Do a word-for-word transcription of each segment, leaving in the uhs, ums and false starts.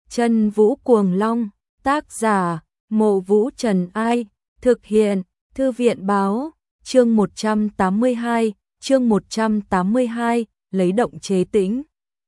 Chân Vũ Cuồng Long, tác giả, Mộ Vũ Trần Ai, thực hiện, Thư viện Báo, chương một trăm tám mươi hai, chương một trăm tám mươi hai, lấy động chế tĩnh.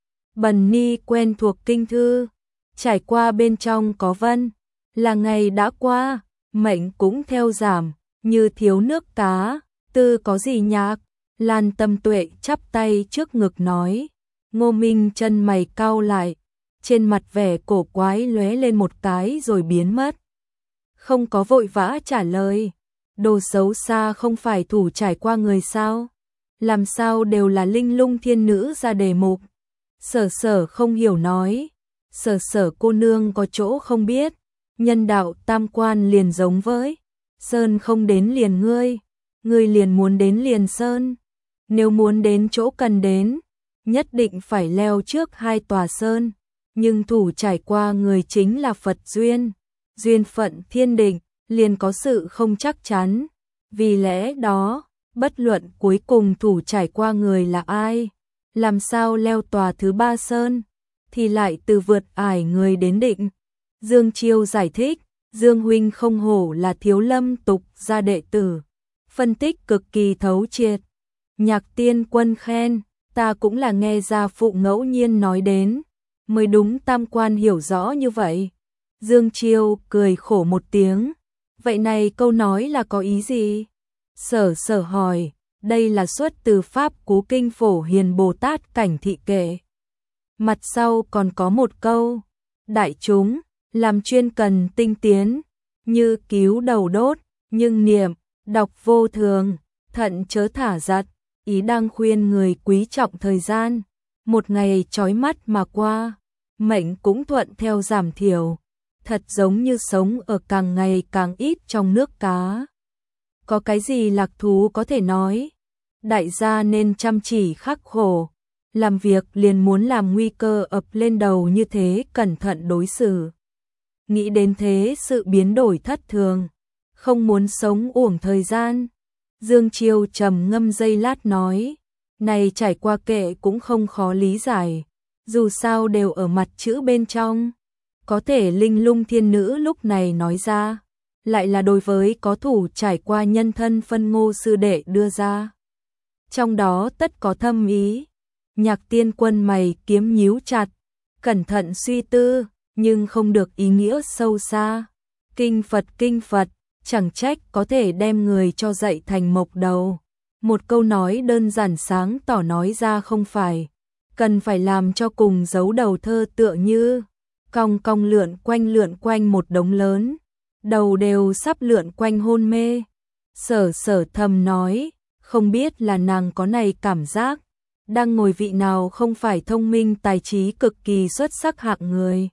Bần ni quen thuộc kinh thư, trải qua bên trong có vân, là ngày đã qua, mệnh cũng theo giảm, như thiếu nước cá, tư có gì nhạc, Lan Tâm Tuệ chắp tay trước ngực nói. Ngô Minh chân mày cau lại, trên mặt vẻ cổ quái lóe lên một cái rồi biến mất. Không có vội vã trả lời, đồ xấu xa không phải thủ trải qua người sao? Làm sao đều là linh lung thiên nữ ra đề mục? Sở sở không hiểu nói, sở sở cô nương có chỗ không biết, nhân đạo tam quan liền giống với, sơn không đến liền ngươi, ngươi liền muốn đến liền sơn, nếu muốn đến chỗ cần đến, nhất định phải leo trước hai tòa sơn, nhưng thủ trải qua người chính là Phật duyên, duyên phận thiên định, liền có sự không chắc chắn, vì lẽ đó, bất luận cuối cùng thủ trải qua người là ai, làm sao leo tòa thứ ba sơn, thì lại từ vượt ải người đến định. Dương Chiêu giải thích, Dương huynh không hổ là Thiếu Lâm tục gia đệ tử, phân tích cực kỳ thấu triệt. Nhạc Tiên Quân khen, ta cũng là nghe gia phụ ngẫu nhiên nói đến, mới đúng tam quan hiểu rõ như vậy. Dương Chiêu cười khổ một tiếng, vậy này câu nói là có ý gì? Sở sở hỏi, đây là xuất từ Pháp Cú Kinh Phổ Hiền Bồ Tát Cảnh Thị Kệ. Mặt sau còn có một câu, đại chúng, làm chuyên cần tinh tiến, như cứu đầu đốt, nhưng niệm, đọc vô thường, thận chớ thả giật, ý đang khuyên người quý trọng thời gian, một ngày chói mắt mà qua, mệnh cũng thuận theo giảm thiểu, thật giống như sống ở càng ngày càng ít trong nước cá. Có cái gì lạc thú có thể nói, đại gia nên chăm chỉ khắc khổ, làm việc liền muốn làm nguy cơ ập lên đầu như thế cẩn thận đối xử. Nghĩ đến thế sự biến đổi thất thường, không muốn sống uổng thời gian. Dương Chiêu trầm ngâm giây lát nói, này trải qua kệ cũng không khó lý giải, dù sao đều ở mặt chữ bên trong. Có thể linh lung thiên nữ lúc này nói ra, lại là đối với có thủ trải qua nhân thân phân Ngô sư đệ đưa ra. Trong đó tất có thâm ý, Nhạc Tiên Quân mày kiếm nhíu chặt, cẩn thận suy tư, nhưng không được ý nghĩa sâu xa. Kinh Phật kinh Phật, chẳng trách có thể đem người cho dậy thành mộc đầu. Một câu nói đơn giản sáng tỏ nói ra không phải, cần phải làm cho cùng giấu đầu thơ tựa như, cong cong lượn quanh lượn quanh một đống lớn, đầu đều sắp lượn quanh hôn mê. Sở sở thầm nói, không biết là nàng có này cảm giác, đang ngồi vị nào không phải thông minh tài trí cực kỳ xuất sắc hạng người.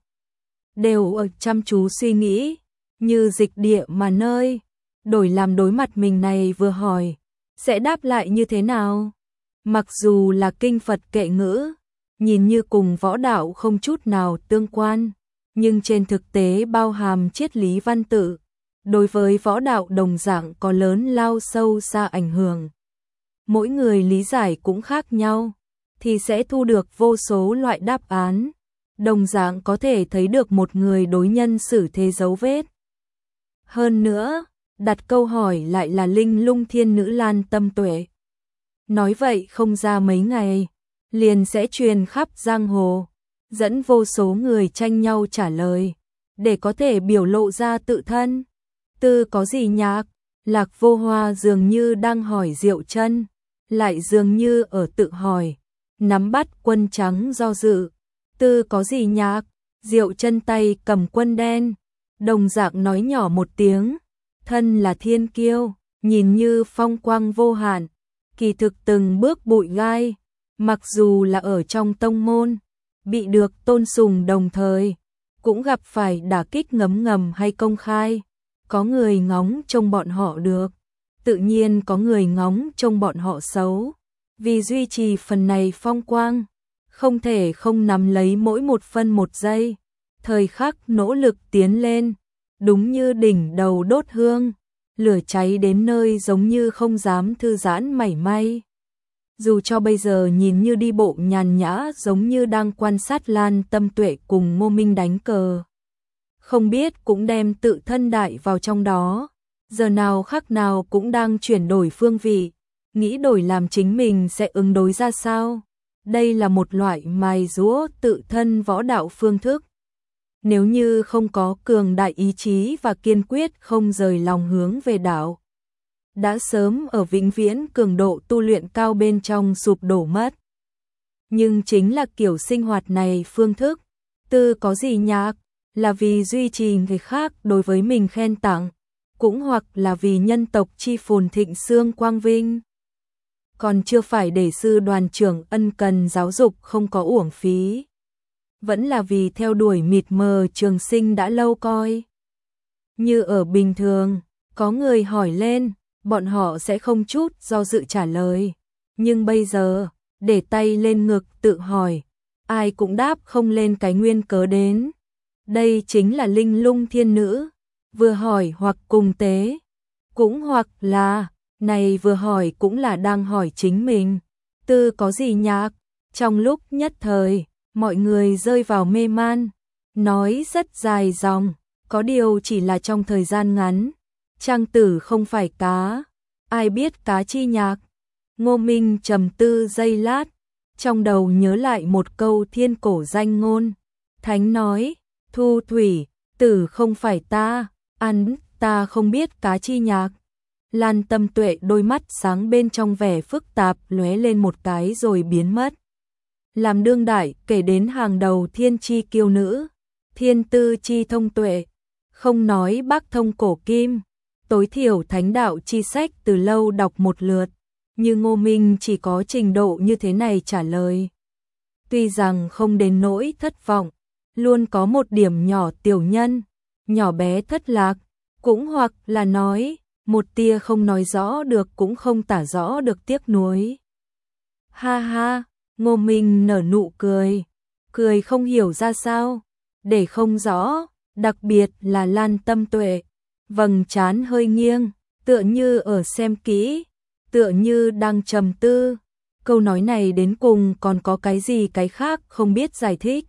Đều ở chăm chú suy nghĩ, như dịch địa mà nơi, đổi làm đối mặt mình này vừa hỏi, sẽ đáp lại như thế nào? Mặc dù là kinh Phật kệ ngữ, nhìn như cùng võ đạo không chút nào tương quan, nhưng trên thực tế bao hàm triết lý văn tự, đối với võ đạo đồng dạng có lớn lao sâu xa ảnh hưởng. Mỗi người lý giải cũng khác nhau, thì sẽ thu được vô số loại đáp án, đồng dạng có thể thấy được một người đối nhân xử thế dấu vết. Hơn nữa, đặt câu hỏi lại là linh lung thiên nữ Lan Tâm Tuệ. Nói vậy không ra mấy ngày, liền sẽ truyền khắp giang hồ, dẫn vô số người tranh nhau trả lời, để có thể biểu lộ ra tự thân. Tư có gì nhạc, Lạc Vô Hoa dường như đang hỏi Diệu Chân, lại dường như ở tự hỏi, nắm bắt quân trắng do dự. Tư có gì nhạc, Diệu Chân tay cầm quân đen, đồng dạng nói nhỏ một tiếng, thân là thiên kiêu, nhìn như phong quang vô hạn, kỳ thực từng bước bụi gai, mặc dù là ở trong tông môn, bị được tôn sùng đồng thời, cũng gặp phải đả kích ngấm ngầm hay công khai, có người ngóng trông bọn họ được, tự nhiên có người ngóng trông bọn họ xấu, vì duy trì phần này phong quang, không thể không nắm lấy mỗi một phân một giây, thời khắc nỗ lực tiến lên, đúng như đỉnh đầu đốt hương, lửa cháy đến nơi giống như không dám thư giãn mảy may. dù cho bây giờ nhìn như đi bộ nhàn nhã giống như đang quan sát Lan Tâm Tuệ cùng Ngô Minh đánh cờ. Không biết cũng đem tự thân đại vào trong đó, giờ nào khắc nào cũng đang chuyển đổi phương vị, nghĩ đổi làm chính mình sẽ ứng đối ra sao. Đây là một loại mài giũa tự thân võ đạo phương thức. Nếu như không có cường đại ý chí và kiên quyết không rời lòng hướng về đạo, đã sớm ở vĩnh viễn cường độ tu luyện cao bên trong sụp đổ mất. Nhưng chính là kiểu sinh hoạt này phương thức, tư có gì nhạc, là vì duy trì người khác đối với mình khen tặng, cũng hoặc là vì nhân tộc chi phồn thịnh xương quang vinh. Còn chưa phải để sư đoàn trưởng ân cần giáo dục không có uổng phí. Vẫn là vì theo đuổi mịt mờ trường sinh đã lâu coi. Như ở bình thường, có người hỏi lên, bọn họ sẽ không chút do dự trả lời. Nhưng bây giờ, để tay lên ngực tự hỏi, ai cũng đáp không lên cái nguyên cớ đến. Đây chính là linh lung thiên nữ, vừa hỏi hoặc cùng tế, cũng hoặc là, này vừa hỏi cũng là đang hỏi chính mình. Tư có gì nhạc? Trong lúc nhất thời, mọi người rơi vào mê man, nói rất dài dòng, có điều chỉ là trong thời gian ngắn. Trang tử không phải cá, ai biết cá chi nhạc? Ngô Minh trầm tư giây lát, trong đầu nhớ lại một câu thiên cổ danh ngôn. Thánh nói, thu thủy, tử không phải ta, ăn, ta không biết cá chi nhạc. Lan Tâm Tuệ đôi mắt sáng bên trong vẻ phức tạp lóe lên một cái rồi biến mất. Làm đương đại kể đến hàng đầu thiên chi kiêu nữ, thiên tư chi thông tuệ, không nói bác thông cổ kim, tối thiểu thánh đạo chi sách từ lâu đọc một lượt, như Ngô Minh chỉ có trình độ như thế này trả lời. Tuy rằng không đến nỗi thất vọng, luôn có một điểm nhỏ tiểu nhân, nhỏ bé thất lạc, cũng hoặc là nói, một tia không nói rõ được cũng không tả rõ được tiếc nuối. Ha ha, Ngô Minh nở nụ cười, cười không hiểu ra sao, để không rõ, đặc biệt là Lan Tâm Tuệ, vầng trán hơi nghiêng, tựa như ở xem kỹ, tựa như đang trầm tư, câu nói này đến cùng còn có cái gì cái khác không biết giải thích.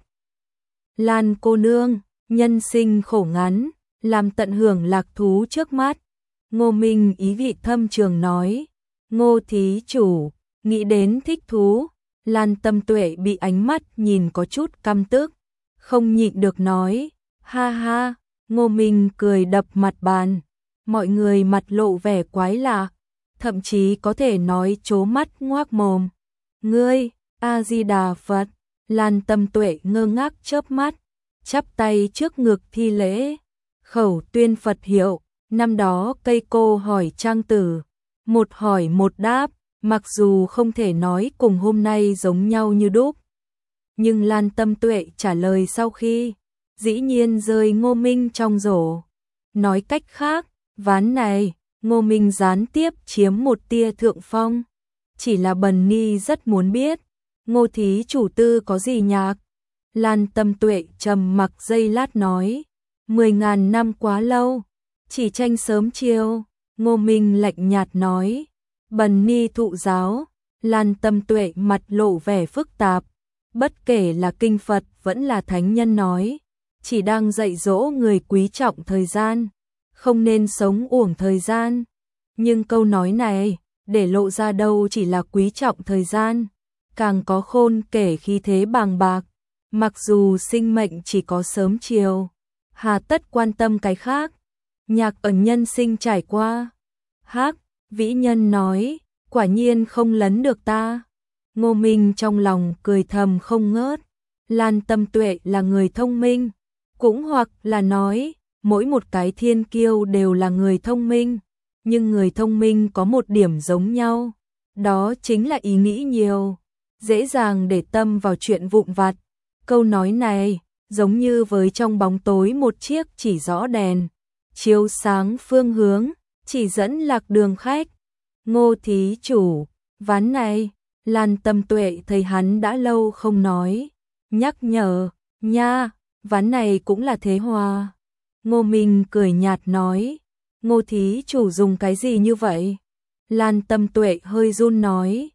Lan cô nương, nhân sinh khổ ngắn, làm tận hưởng lạc thú trước mắt. Ngô Minh ý vị thâm trường nói, Ngô thí chủ, nghĩ đến thích thú. Lan Tâm Tuệ bị ánh mắt nhìn có chút căm tức, không nhịn được nói, ha ha. Ngô Minh cười đập mặt bàn, mọi người mặt lộ vẻ quái lạ, thậm chí có thể nói trố mắt ngoác mồm. Ngươi, A-di-đà Phật. Lan Tâm Tuệ ngơ ngác chớp mắt, chắp tay trước ngực thi lễ, khẩu tuyên Phật hiệu. Năm đó cây cô hỏi Trang Tử, một hỏi một đáp, mặc dù không thể nói cùng hôm nay giống nhau như đúc, nhưng Lan Tâm Tuệ trả lời sau khi, dĩ nhiên rơi Ngô Minh trong rổ. Nói cách khác, ván này, Ngô Minh gián tiếp chiếm một tia thượng phong. Chỉ là Bần Ni rất muốn biết, Ngô thí chủ tư có gì nhạc? Lan Tâm Tuệ trầm mặc giây lát nói, mười ngàn năm quá lâu, chỉ tranh sớm chiều. Ngô Minh lạnh nhạt nói, Bần Ni thụ giáo. Lan Tâm Tuệ mặt lộ vẻ phức tạp, bất kể là kinh Phật vẫn là thánh nhân nói, chỉ đang dạy dỗ người quý trọng thời gian, không nên sống uổng thời gian. Nhưng câu nói này, để lộ ra đâu chỉ là quý trọng thời gian, càng có khôn kể khí thế bàng bạc. Mặc dù sinh mệnh chỉ có sớm chiều, hà tất quan tâm cái khác. Nhạc ẩn nhân sinh trải qua. Hắc, vĩ nhân nói, quả nhiên không lấn được ta. Ngô Minh trong lòng cười thầm không ngớt. Lan Tâm Tuệ là người thông minh, cũng hoặc là nói, mỗi một cái thiên kiêu đều là người thông minh, nhưng người thông minh có một điểm giống nhau, đó chính là ý nghĩ nhiều, dễ dàng để tâm vào chuyện vụn vặt. Câu nói này, giống như với trong bóng tối một chiếc chỉ rõ đèn, chiếu sáng phương hướng, chỉ dẫn lạc đường khách. Ngô thí chủ, ván này, Lan Tâm Tuệ thấy hắn đã lâu không nói, nhắc nhở, nha, ván này cũng là thế hòa. Ngô Minh cười nhạt nói, Ngô thí chủ dùng cái gì như vậy? Lan Tâm Tuệ hơi run nói,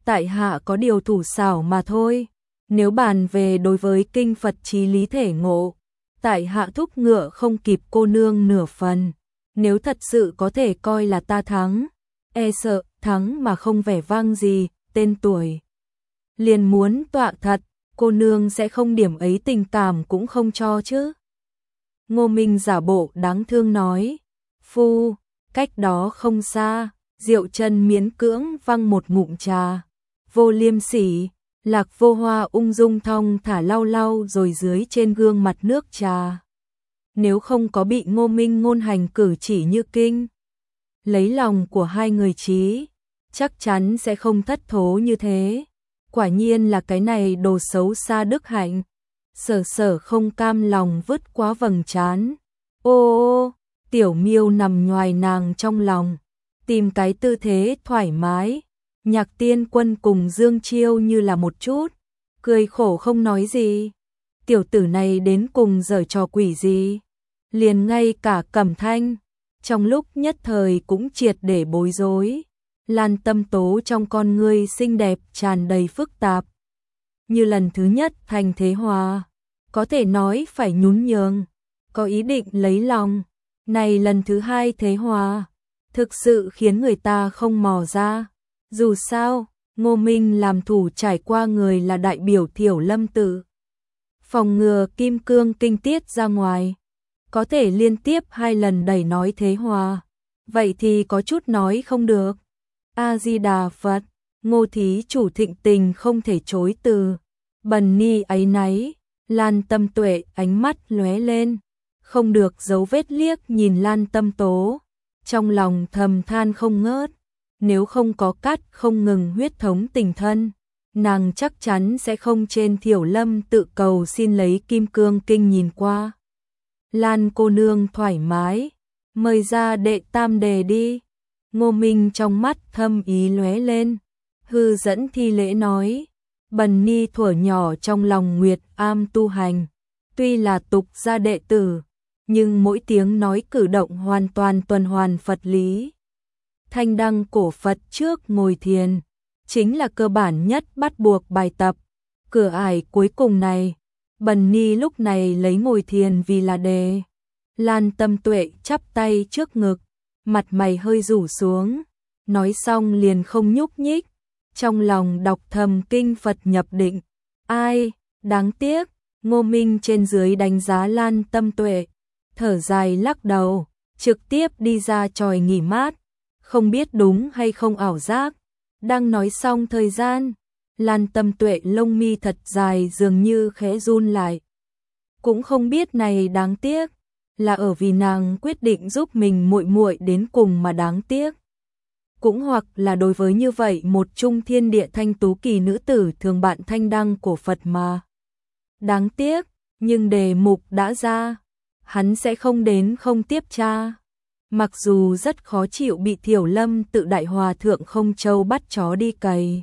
tại hạ có điều thủ xảo mà thôi. Nếu bàn về đối với kinh Phật chí lý thể ngộ, tại hạ thúc ngựa không kịp cô nương nửa phần. Nếu thật sự có thể coi là ta thắng, e sợ thắng mà không vẻ vang gì, tên tuổi liền muốn tọa thật, cô nương sẽ không điểm ấy tình cảm cũng không cho chứ. Ngô Minh giả bộ đáng thương nói, phu, cách đó không xa, Diệu Chân miễn cưỡng văng một ngụm trà. Vô Liêm Sỉ, Lạc Vô Hoa ung dung thong thả lau lau rồi dưới trên gương mặt nước trà. Nếu không có bị Ngô Minh ngôn hành cử chỉ như kinh lấy lòng của hai người chí, chắc chắn sẽ không thất thố như thế. Quả nhiên là cái này đồ xấu xa đức hạnh. Sở Sở không cam lòng vứt quá vầng trán. Ô ô, Tiểu Miêu nằm nhoài nàng trong lòng, tìm cái tư thế thoải mái. Nhạc Tiên Quân cùng Dương Chiêu như là một chút, cười khổ không nói gì. Tiểu tử này đến cùng giở trò quỷ gì? Liền ngay cả Cẩm Thanh, trong lúc nhất thời cũng triệt để bối rối. Lan Tâm Tố trong con ngươi xinh đẹp tràn đầy phức tạp. Như lần thứ nhất thành thế hòa, có thể nói phải nhún nhường, có ý định lấy lòng. Này lần thứ hai thế hòa, thực sự khiến người ta không mò ra. Dù sao, Ngô Minh làm thủ trải qua người là đại biểu Thiểu Lâm tự, phòng ngừa kim cương kinh tiết ra ngoài, có thể liên tiếp hai lần đẩy nói thế hòa, vậy thì có chút nói không được. A Di Đà Phật, Ngô thí chủ thịnh tình không thể chối từ. Bần ni áy náy. Lan Tâm Tuệ ánh mắt lóe lên, không được giấu vết liếc nhìn Lan Tâm Tố, trong lòng thầm than không ngớt. Nếu không có cắt không ngừng huyết thống tình thân, nàng chắc chắn sẽ không trên Thiểu Lâm tự cầu xin lấy kim cương kinh nhìn qua. Lan cô nương thoải mái, mời ra đệ tam đề đi. Ngô Minh trong mắt thâm ý lóe lên, hư dẫn thi lễ nói, bần ni thuở nhỏ trong lòng Nguyệt Am tu hành, tuy là tục gia đệ tử, nhưng mỗi tiếng nói cử động hoàn toàn tuần hoàn Phật lý. Thanh đăng cổ Phật trước ngồi thiền, chính là cơ bản nhất bắt buộc bài tập. Cửa ải cuối cùng này, bần ni lúc này lấy ngồi thiền vì là đề. Lan Tâm Tuệ chắp tay trước ngực, mặt mày hơi rủ xuống, nói xong liền không nhúc nhích, trong lòng đọc thầm kinh Phật nhập định. Ai, đáng tiếc, Ngô Minh trên dưới đánh giá Lan Tâm Tuệ, thở dài lắc đầu, trực tiếp đi ra chòi nghỉ mát, không biết đúng hay không ảo giác. Đang nói xong thời gian, Lan Tâm Tuệ lông mi thật dài dường như khẽ run lại. Cũng không biết này đáng tiếc là ở vì nàng quyết định giúp mình muội muội đến cùng mà đáng tiếc, cũng hoặc là đối với như vậy một trung thiên địa thanh tú kỳ nữ tử thường bạn thanh đăng của Phật mà đáng tiếc. Nhưng đề mục đã ra, hắn sẽ không đến không tiếp tra. Mặc dù rất khó chịu bị Thiểu Lâm tự đại hòa thượng không châu bắt chó đi cày,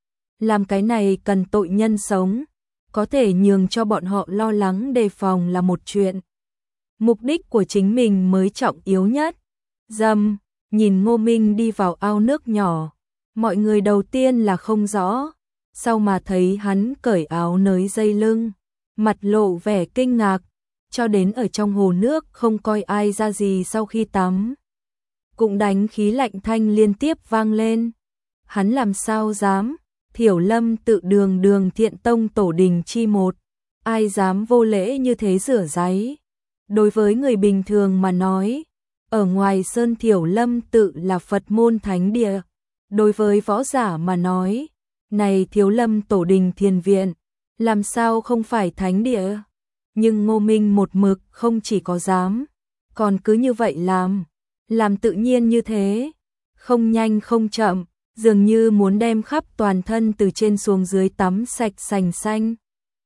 làm cái này cần tội nhân sống, có thể nhường cho bọn họ lo lắng đề phòng là một chuyện. Mục đích của chính mình mới trọng yếu nhất. Dầm, nhìn Ngô Minh đi vào ao nước nhỏ, mọi người đầu tiên là không rõ, sau mà thấy hắn cởi áo nới dây lưng, mặt lộ vẻ kinh ngạc, cho đến ở trong hồ nước không coi ai ra gì sau khi tắm. Cũng đánh khí lạnh thanh liên tiếp vang lên. Hắn làm sao dám, Thiểu Lâm tự đường đường thiện tông tổ đình chi một, ai dám vô lễ như thế rửa ráy. Đối với người bình thường mà nói, ở ngoài sơn Thiểu Lâm tự là Phật môn thánh địa. Đối với võ giả mà nói, này Thiếu Lâm tổ đình thiền viện, làm sao không phải thánh địa. Nhưng Ngô Minh một mực không chỉ có dám, còn cứ như vậy làm, làm tự nhiên như thế, không nhanh không chậm, dường như muốn đem khắp toàn thân từ trên xuống dưới tắm sạch sành xanh.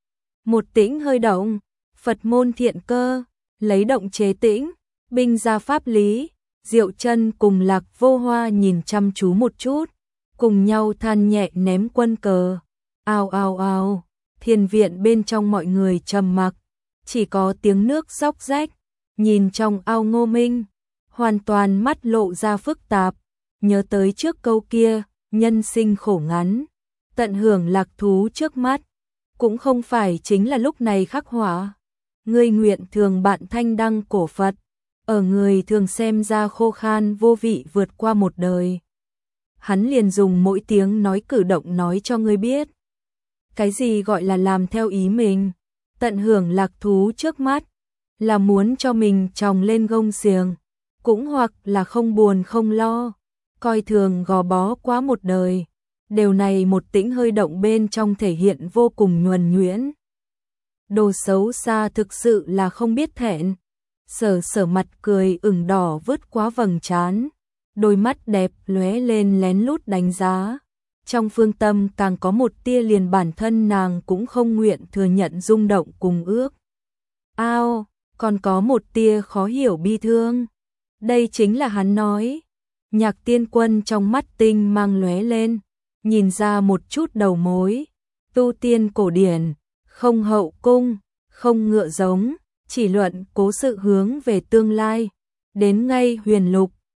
Một tĩnh hơi động, Phật môn thiện cơ, lấy động chế tĩnh, binh ra pháp lý. Diệu Chân cùng Lạc Vô Hoa nhìn chăm chú một chút, cùng nhau than nhẹ ném quân cờ. Ao ao ao, thiền viện bên trong mọi người trầm mặc, chỉ có tiếng nước róc rách. Nhìn trong ao Ngô Minh, hoàn toàn mắt lộ ra phức tạp, nhớ tới trước câu kia, nhân sinh khổ ngắn, tận hưởng lạc thú trước mắt, cũng không phải chính là lúc này khắc họa. Ngươi nguyện thường bạn thanh đăng cổ Phật, ở người thường xem ra khô khan vô vị vượt qua một đời. Hắn liền dùng mỗi tiếng nói cử động nói cho ngươi biết. Cái gì gọi là làm theo ý mình, tận hưởng lạc thú trước mắt, là muốn cho mình tròng lên gông xiềng, cũng hoặc là không buồn không lo, coi thường gò bó quá một đời. Điều này một tĩnh hơi động bên trong thể hiện vô cùng nhuần nhuyễn. Đồ xấu xa thực sự là không biết thẹn. Sở sở mặt cười ửng đỏ vứt quá vầng trán, đôi mắt đẹp lóe lên lén lút đánh giá. Trong phương tâm càng có một tia liền bản thân nàng cũng không nguyện thừa nhận rung động cùng ước ao, còn có một tia khó hiểu bi thương. Đây chính là hắn nói. Nhạc Tiên Quân trong mắt tinh mang lóe lên, nhìn ra một chút đầu mối. Tu tiên cổ điển, không hậu cung, không ngựa giống, chỉ luận cố sự hướng về tương lai. Đến ngay huyền lục,